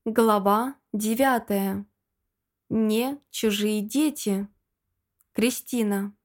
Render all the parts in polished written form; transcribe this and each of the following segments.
Глава 9. Не чужие дети. Кристина.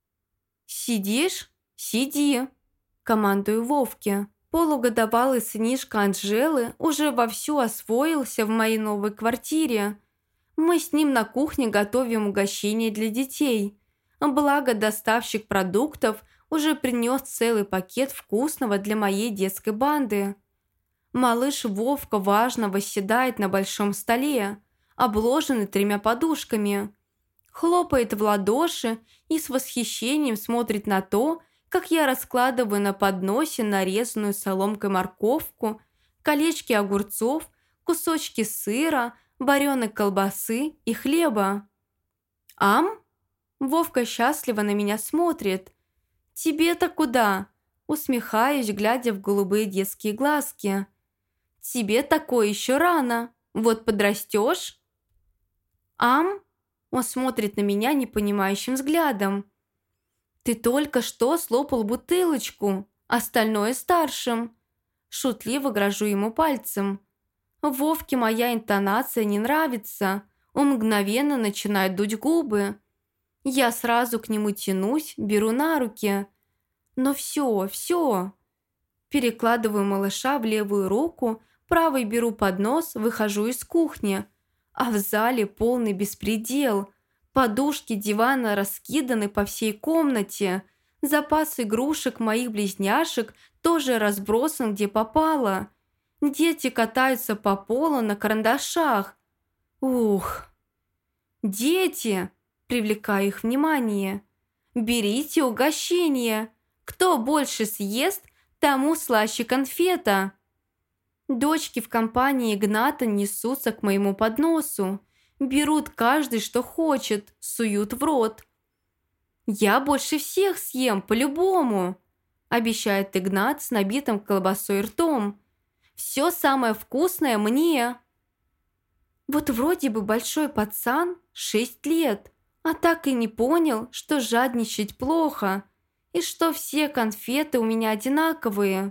«Сидишь? Сиди!» Командую Вовке. Полугодовалый сынишка Анжелы уже вовсю освоился в моей новой квартире. Мы с ним на кухне готовим угощение для детей. Благо доставщик продуктов уже принес целый пакет вкусного для моей детской банды. Малыш Вовка важно восседает на большом столе, обложенный 3 подушками. Хлопает в ладоши и с восхищением смотрит на то, как я раскладываю на подносе нарезанную соломкой морковку, колечки огурцов, кусочки сыра, вареной колбасы и хлеба. «Ам?» Вовка счастливо на меня смотрит. «Тебе-то куда?» Усмехаюсь, глядя в голубые детские глазки. «Тебе такое еще рано. Вот подрастешь?» «Ам?» Он смотрит на меня непонимающим взглядом. «Ты только что слопал бутылочку, остальное старшим». Шутливо грожу ему пальцем. Вовке моя интонация не нравится. Он мгновенно начинает дуть губы. Я сразу к нему тянусь, беру на руки. Но все. Перекладываю малыша в левую руку, правой беру поднос, выхожу из кухни. А в зале полный беспредел. Подушки дивана раскиданы по всей комнате. Запас игрушек моих близняшек тоже разбросан где попало. Дети катаются по полу на карандашах. Ух! «Дети!» – привлекаю их внимание. «Берите угощение. Кто больше съест, тому слаще конфета». Дочки в компании Игната несутся к моему подносу. Берут каждый, что хочет, суют в рот. «Я больше всех съем, по-любому», – обещает Игнат с набитым колбасой ртом. «Все самое вкусное мне». Вот вроде бы большой пацан, 6 лет, а так и не понял, что жадничать плохо и что все конфеты у меня одинаковые.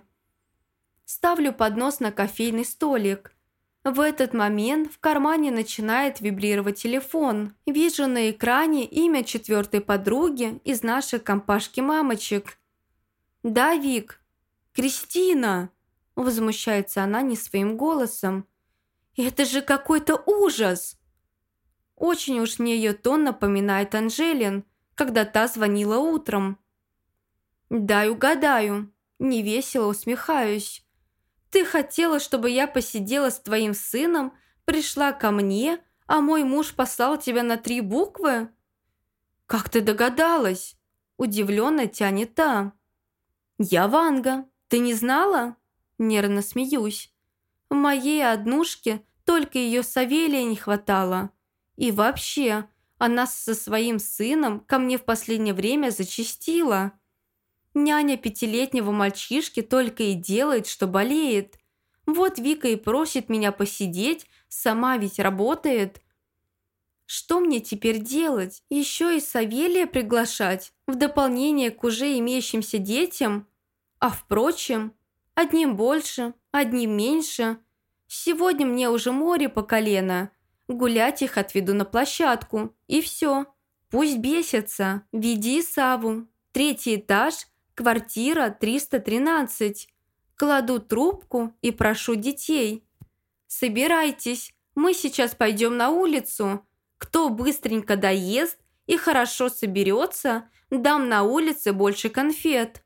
Ставлю поднос на кофейный столик. В этот момент в кармане начинает вибрировать телефон. Вижу на экране имя 4-й подруги из нашей компашки мамочек. «Да, Вик?» «Кристина!» – возмущается она не своим голосом. «Это же какой-то ужас!» Очень уж мне ее тон напоминает Анжелин, когда та звонила утром. «Дай угадаю», – невесело усмехаюсь. «Ты хотела, чтобы я посидела с твоим сыном, пришла ко мне, а мой муж послал тебя на 3 буквы?» «Как ты догадалась?» – удивленно тянет та. «Я Ванга. Ты не знала?» – нервно смеюсь. В моей однушке только ее Савелия не хватало. И вообще, она со своим сыном ко мне в последнее время зачастила. Няня 5-летнего мальчишки только и делает, что болеет. Вот Вика и просит меня посидеть, сама ведь работает. Что мне теперь делать? Еще и Савелия приглашать, в дополнение к уже имеющимся детям? А впрочем, одним больше, одним меньше. Сегодня мне уже море по колено. Гулять их отведу на площадку. И все. Пусть бесятся. Веди Саву. 3-й этаж, квартира 313. Кладу трубку и прошу детей. «Собирайтесь, мы сейчас пойдем на улицу. Кто быстренько доест и хорошо соберется, дам на улице больше конфет».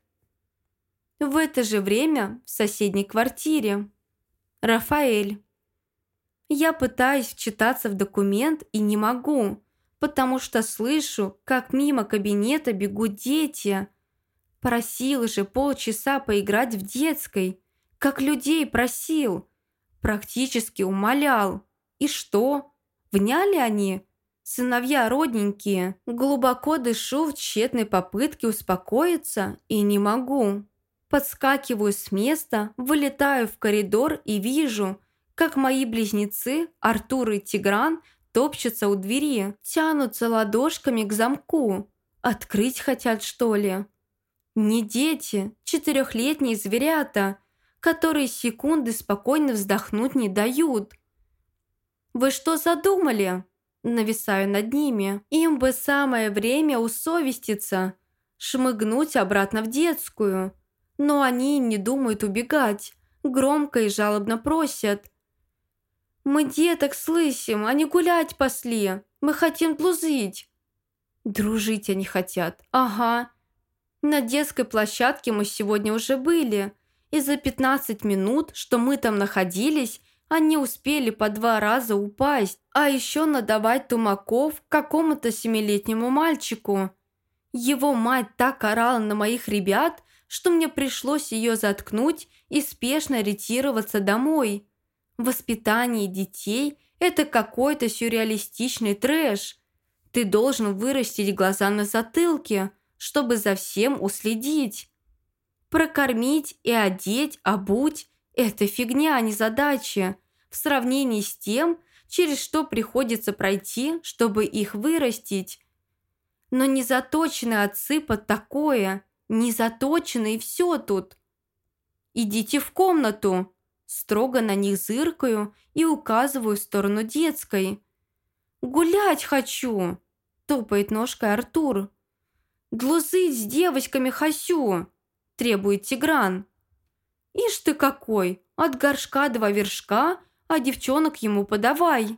В это же время в соседней квартире. Рафаэль. Я пытаюсь вчитаться в документ и не могу, потому что слышу, как мимо кабинета бегут дети. Просил же полчаса поиграть в детской, как людей просил. Практически умолял. И что? Вняли они? Сыновья родненькие. Глубоко дышу в тщетной попытке успокоиться и не могу. Подскакиваю с места, вылетаю в коридор и вижу, как мои близнецы Артур и Тигран топчутся у двери, тянутся ладошками к замку. Открыть хотят, что ли? Не дети, 4-летние зверята, которые секунды спокойно вздохнуть не дают. Вы что задумали? Нависаю над ними. Им бы самое время усовеститься, шмыгнуть обратно в детскую. Но они не думают убегать, громко и жалобно просят. «Мы деток слышим, они гулять пошли. Мы хотим блузить». Дружить они хотят. Ага. На детской площадке мы сегодня уже были. И за 15 минут, что мы там находились, они успели по 2 раза упасть. А еще надавать тумаков какому-то 7-летнему мальчику. Его мать так орала на моих ребят, что мне пришлось ее заткнуть и спешно ретироваться домой. Воспитание детей – это какой-то сюрреалистичный трэш. Ты должен вырастить глаза на затылке, чтобы за всем уследить. Прокормить и одеть, обуть – это фигня, а не задача, в сравнении с тем, через что приходится пройти, чтобы их вырастить. Но незаточенные отцы под такое, незаточенные и все тут. «Идите в комнату!» Строго на них зыркаю и указываю в сторону детской. «Гулять хочу!» – топает ножкой Артур. «Глузыть с девочками хочу!» – требует Тигран. «Ишь ты какой! От горшка 2 вершка, а девчонок ему подавай!»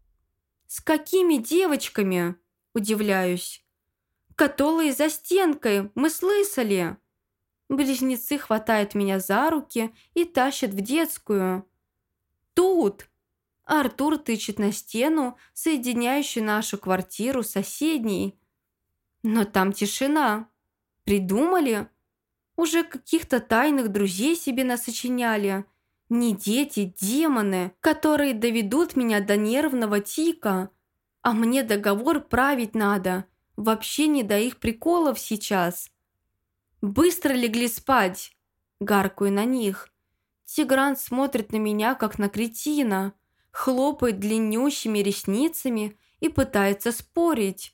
«С какими девочками?» – удивляюсь. «Которые за стенкой, мы слышали!» Близнецы хватают меня за руки и тащат в детскую. «Тут!» Артур тычет на стену, соединяющую нашу квартиру с соседней. Но там тишина. Придумали? Уже каких-то тайных друзей себе насочиняли. Не дети, демоны, которые доведут меня до нервного тика. А мне договор править надо. Вообще не до их приколов сейчас. «Быстро легли спать!» Гаркую на них. Тигран смотрит на меня, как на кретина, хлопает длиннющими ресницами и пытается спорить.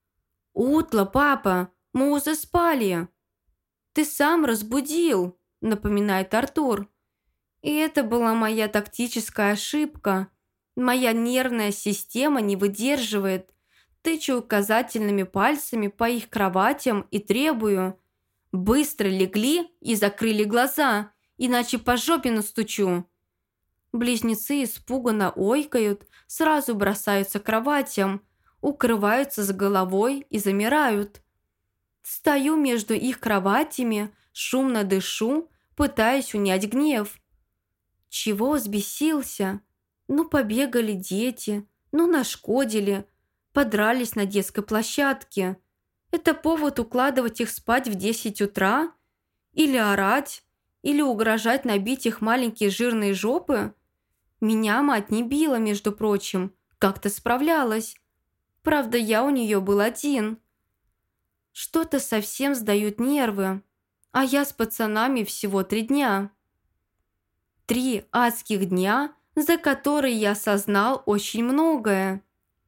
«Утро, папа, мы уже спали!» «Ты сам разбудил!» напоминает Артур. И это была моя тактическая ошибка. Моя нервная система не выдерживает. Тычу указательными пальцами по их кроватям и требую: «Быстро легли и закрыли глаза, иначе по жопе настучу». Близнецы испуганно ойкают, сразу бросаются к кроватям, укрываются с головой и замирают. Стою между их кроватями, шумно дышу, пытаясь унять гнев. Чего взбесился? Ну, побегали дети, ну, нашкодили, подрались на детской площадке. Это повод укладывать их спать в 10 утра? Или орать? Или угрожать набить их маленькие жирные жопы? Меня мать не била, между прочим, как-то справлялась. Правда, я у нее был один. Что-то совсем сдают нервы. А я с пацанами всего 3 дня. 3 адских дня, за которые я осознал очень многое.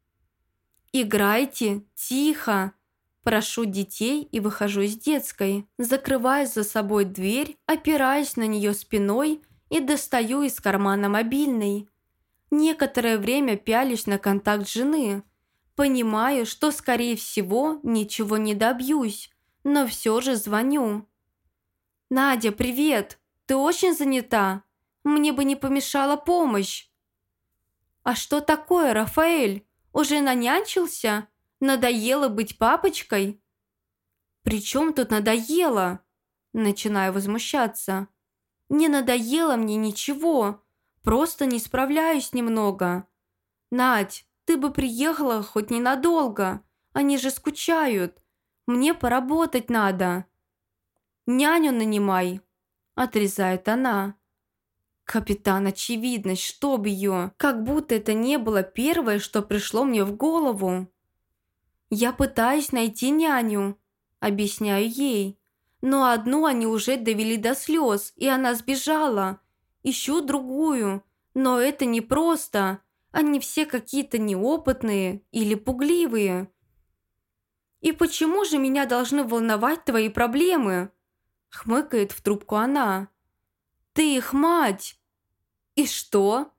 «Играйте, тихо!» Прошу детей и выхожу из детской. Закрываю за собой дверь, опираясь на нее спиной и достаю из кармана мобильный. Некоторое время пялюсь на контакт жены. Понимаю, что, скорее всего, ничего не добьюсь, но все же звоню. «Надя, привет! Ты очень занята? Мне бы не помешала помощь». «А что такое, Рафаэль? Уже нанянчился? Надоело быть папочкой?» «При чем тут надоело?» Начинаю возмущаться. «Не надоело мне ничего, просто не справляюсь немного. Надь, ты бы приехала хоть ненадолго, они же скучают. Мне поработать надо». «Няню нанимай», отрезает она. Капитан Очевидность, чтоб ее, как будто это не было первое, что пришло мне в голову. «Я пытаюсь найти няню», объясняю ей. «Но одну они уже довели до слез, и она сбежала. Ищу другую, но это непросто. Они все какие-то неопытные или пугливые». «И почему же меня должны волновать твои проблемы?» Хмыкает в трубку она. «Ты их мать!» «И что?»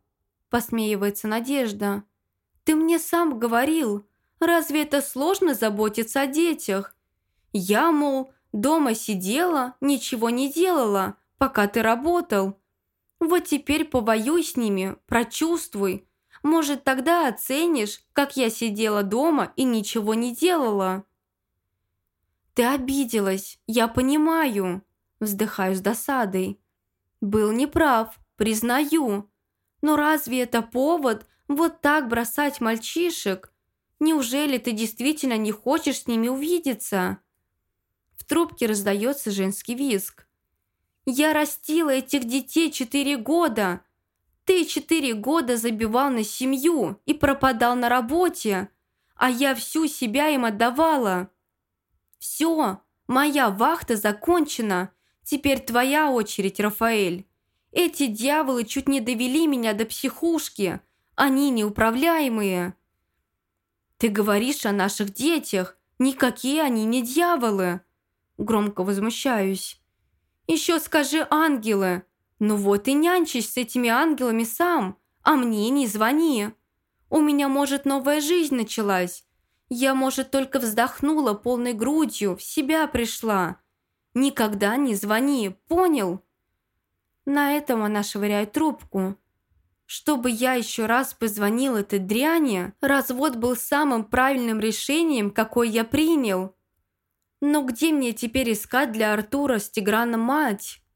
посмеивается Надежда. «Ты мне сам говорил, разве это сложно заботиться о детях? Я, мол, дома сидела, ничего не делала, пока ты работал. Вот теперь повоюй с ними, прочувствуй. Может, тогда оценишь, как я сидела дома и ничего не делала». «Ты обиделась, я понимаю», – вздыхаю с досадой. «Был неправ, признаю. Но разве это повод вот так бросать мальчишек? Неужели ты действительно не хочешь с ними увидеться?» В трубке раздается женский визг. «Я растила этих детей 4 года. Ты 4 года забивал на семью и пропадал на работе, а я всю себя им отдавала. Все, моя вахта закончена. Теперь твоя очередь, Рафаэль. Эти дьяволы чуть не довели меня до психушки. Они неуправляемые». «Ты говоришь о наших детях. Никакие они не дьяволы». Громко возмущаюсь. «Еще скажи ангелы. Ну вот и нянчись с этими ангелами сам, а мне не звони. У меня, может, новая жизнь началась. Я, может, только вздохнула полной грудью, в себя пришла. Никогда не звони, понял?» На этом она швыряет трубку. Чтобы я еще раз позвонил этой дряни, развод был самым правильным решением, какое я принял. Но где мне теперь искать для Артура с Тиграном мать?